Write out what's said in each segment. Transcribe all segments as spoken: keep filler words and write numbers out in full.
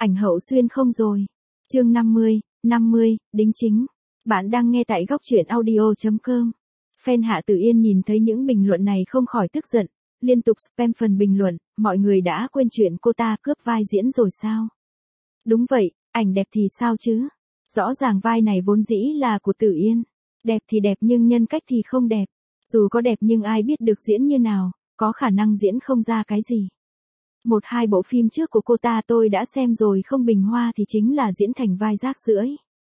Ảnh hậu xuyên không rồi. Chương năm mươi, năm mươi, đính chính. Bạn đang nghe tại góc truyện audio chấm com. Fan Hạ Tử Yên nhìn thấy những bình luận này không khỏi tức giận, liên tục spam phần bình luận, mọi người đã quên chuyện cô ta cướp vai diễn rồi sao? Đúng vậy, ảnh đẹp thì sao chứ? Rõ ràng vai này vốn dĩ là của Tử Yên. Đẹp thì đẹp nhưng nhân cách thì không đẹp. Dù có đẹp nhưng ai biết được diễn như nào, có khả năng diễn không ra cái gì. Một hai bộ phim trước của cô ta tôi đã xem rồi, không Bình Hoa thì chính là diễn thành vai rác rưởi.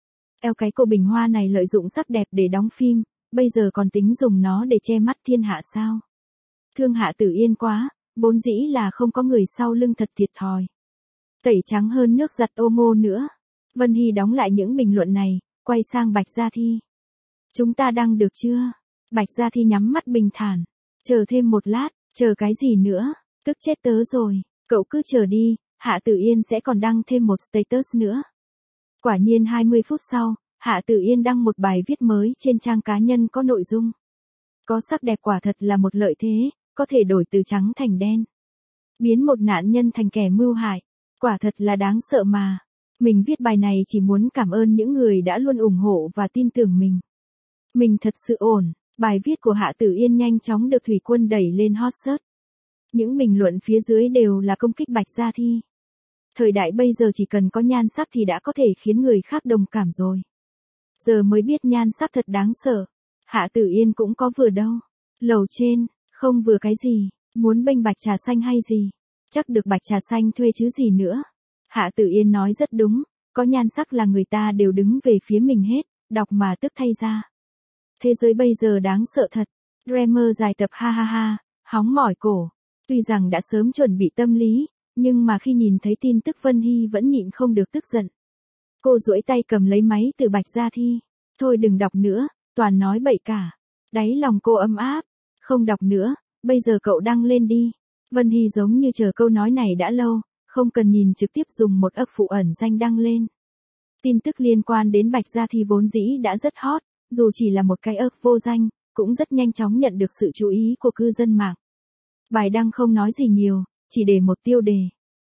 Eo cái cô Bình Hoa này lợi dụng sắc đẹp để đóng phim, bây giờ còn tính dùng nó để che mắt thiên hạ sao? Thương Hạ Tử Yên quá, vốn dĩ là không có người sau lưng thật thiệt thòi. Tẩy trắng hơn nước giặt Omo nữa. Vân Hy đóng lại những bình luận này, quay sang Bạch Gia Thi. Chúng ta đăng được chưa? Bạch Gia Thi nhắm mắt bình thản. Chờ thêm một lát, chờ cái gì nữa? Tức chết tớ rồi, cậu cứ chờ đi, Hạ Tử Yên sẽ còn đăng thêm một status nữa. Quả nhiên hai mươi phút sau, Hạ Tử Yên đăng một bài viết mới trên trang cá nhân có nội dung. Có sắc đẹp quả thật là một lợi thế, có thể đổi từ trắng thành đen. Biến một nạn nhân thành kẻ mưu hại, quả thật là đáng sợ mà. Mình viết bài này chỉ muốn cảm ơn những người đã luôn ủng hộ và tin tưởng mình. Mình thật sự ổn, bài viết của Hạ Tử Yên nhanh chóng được Thủy Quân đẩy lên hot search. Những bình luận phía dưới đều là công kích Bạch Gia Thi. Thời đại bây giờ chỉ cần có nhan sắc thì đã có thể khiến người khác đồng cảm rồi. Giờ mới biết nhan sắc thật đáng sợ. Hạ Tử Yên cũng có vừa đâu. Lầu trên, không vừa cái gì, muốn bênh Bạch Trà Xanh hay gì. Chắc được Bạch Trà Xanh thuê chứ gì nữa. Hạ Tử Yên nói rất đúng, có nhan sắc là người ta đều đứng về phía mình hết, đọc mà tức thay ra. Thế giới bây giờ đáng sợ thật. Dreamer dài tập ha ha ha, hóng mỏi cổ. Tuy rằng đã sớm chuẩn bị tâm lý, nhưng mà khi nhìn thấy tin tức Vân Hy vẫn nhịn không được tức giận. Cô duỗi tay cầm lấy máy từ Bạch Gia Thi. Thôi đừng đọc nữa, toàn nói bậy cả. Đáy lòng cô ấm áp. Không đọc nữa, bây giờ cậu đăng lên đi. Vân Hy giống như chờ câu nói này đã lâu, không cần nhìn trực tiếp dùng một ấp phụ ẩn danh đăng lên. Tin tức liên quan đến Bạch Gia Thi vốn dĩ đã rất hot, dù chỉ là một cái ấp vô danh, cũng rất nhanh chóng nhận được sự chú ý của cư dân mạng. Bài đăng không nói gì nhiều, chỉ để một tiêu đề.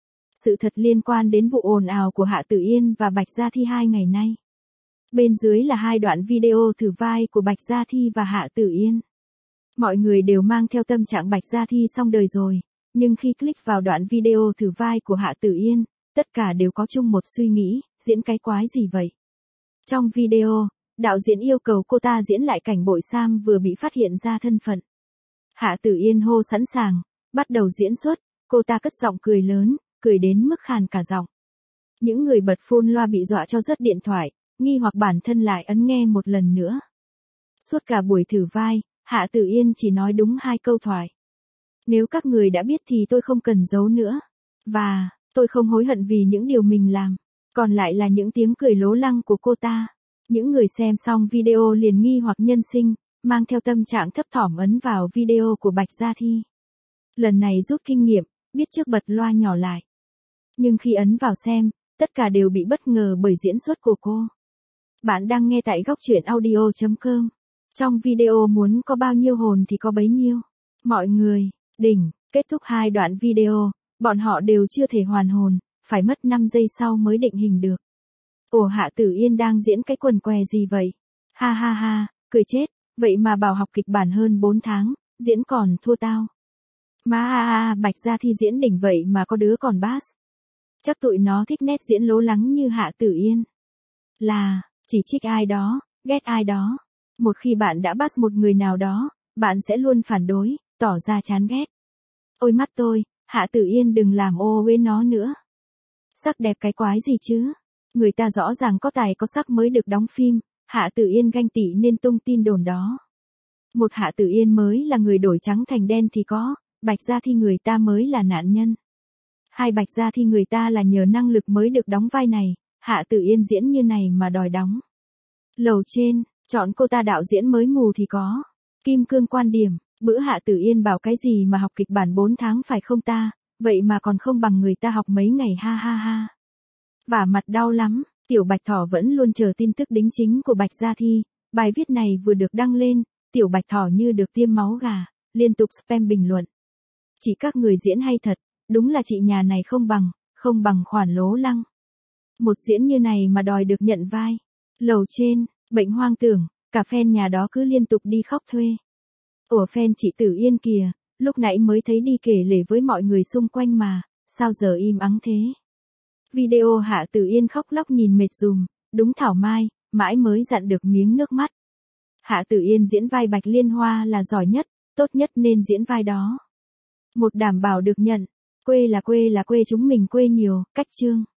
Sự thật liên quan đến vụ ồn ào của Hạ Tử Yên và Bạch Gia Thi hai ngày nay. Bên dưới là hai đoạn video thử vai của Bạch Gia Thi và Hạ Tử Yên. Mọi người đều mang theo tâm trạng Bạch Gia Thi xong đời rồi, nhưng khi click vào đoạn video thử vai của Hạ Tử Yên, tất cả đều có chung một suy nghĩ, diễn cái quái gì vậy? Trong video, đạo diễn yêu cầu cô ta diễn lại cảnh Bội Sam vừa bị phát hiện ra thân phận. Hạ Tử Yên hô sẵn sàng, bắt đầu diễn xuất, cô ta cất giọng cười lớn, cười đến mức khàn cả giọng. Những người bật phone loa bị dọa cho rớt điện thoại, nghi hoặc bản thân lại ấn nghe một lần nữa. Suốt cả buổi thử vai, Hạ Tử Yên chỉ nói đúng hai câu thoại. Nếu các người đã biết thì tôi không cần giấu nữa. Và, tôi không hối hận vì những điều mình làm. Còn lại là những tiếng cười lố lăng của cô ta. Những người xem xong video liền nghi hoặc nhân sinh, mang theo tâm trạng thấp thỏm ấn vào video của Bạch Gia Thi. Lần này rút kinh nghiệm, biết trước bật loa nhỏ lại. Nhưng khi ấn vào xem, tất cả đều bị bất ngờ bởi diễn xuất của cô. Bạn đang nghe tại góc truyện audio chấm com. Trong video muốn có bao nhiêu hồn thì có bấy nhiêu. Mọi người, đỉnh, kết thúc hai đoạn video, bọn họ đều chưa thể hoàn hồn, phải mất năm giây sau mới định hình được. Ồ, Hạ Tử Yên đang diễn cái quần què gì vậy? Ha ha ha, cười chết, vậy mà bảo học kịch bản hơn bốn tháng, diễn còn thua tao. Má a a, Bạch Gia Thi diễn đỉnh vậy mà có đứa còn bass. Chắc tụi nó thích nét diễn lố lắng như Hạ Tử Yên. Là, chỉ trích ai đó, ghét ai đó. Một khi bạn đã bass một người nào đó, bạn sẽ luôn phản đối, tỏ ra chán ghét. Ôi mắt tôi, Hạ Tử Yên đừng làm ô với nó nữa. Sắc đẹp cái quái gì chứ? Người ta rõ ràng có tài có sắc mới được đóng phim, Hạ Tử Yên ganh tị nên tung tin đồn đó. Một Hạ Tử Yên mới là người đổi trắng thành đen thì có, Bạch Gia Thi người ta mới là nạn nhân. Hai Bạch Gia Thi người ta là nhờ năng lực mới được đóng vai này, Hạ Tử Yên diễn như này mà đòi đóng. Lầu trên, chọn cô ta đạo diễn mới mù thì có. Kim Cương quan điểm, bữa Hạ Tử Yên bảo cái gì mà học kịch bản bốn tháng phải không ta, vậy mà còn không bằng người ta học mấy ngày ha ha ha. Vả mặt đau lắm, Tiểu Bạch Thỏ vẫn luôn chờ tin tức đính chính của Bạch Gia Thi, bài viết này vừa được đăng lên, Tiểu Bạch Thỏ như được tiêm máu gà, liên tục spam bình luận. Chỉ các người diễn hay thật, đúng là chị nhà này không bằng, không bằng khoản lố lăng. Một diễn như này mà đòi được nhận vai. Lầu trên, bệnh hoang tưởng, cả fan nhà đó cứ liên tục đi khóc thuê. Ủa fan chị Tử Yên kìa, lúc nãy mới thấy đi kể lể với mọi người xung quanh mà, sao giờ im ắng thế? Video Hạ Tử Yên khóc lóc nhìn mệt dùm, đúng thảo mai, mãi mới dặn được miếng nước mắt. Hạ Tử Yên diễn vai Bạch Liên Hoa là giỏi nhất, tốt nhất nên diễn vai đó. Một đảm bảo được nhận, quê là quê là quê chúng mình quê nhiều, cách chương.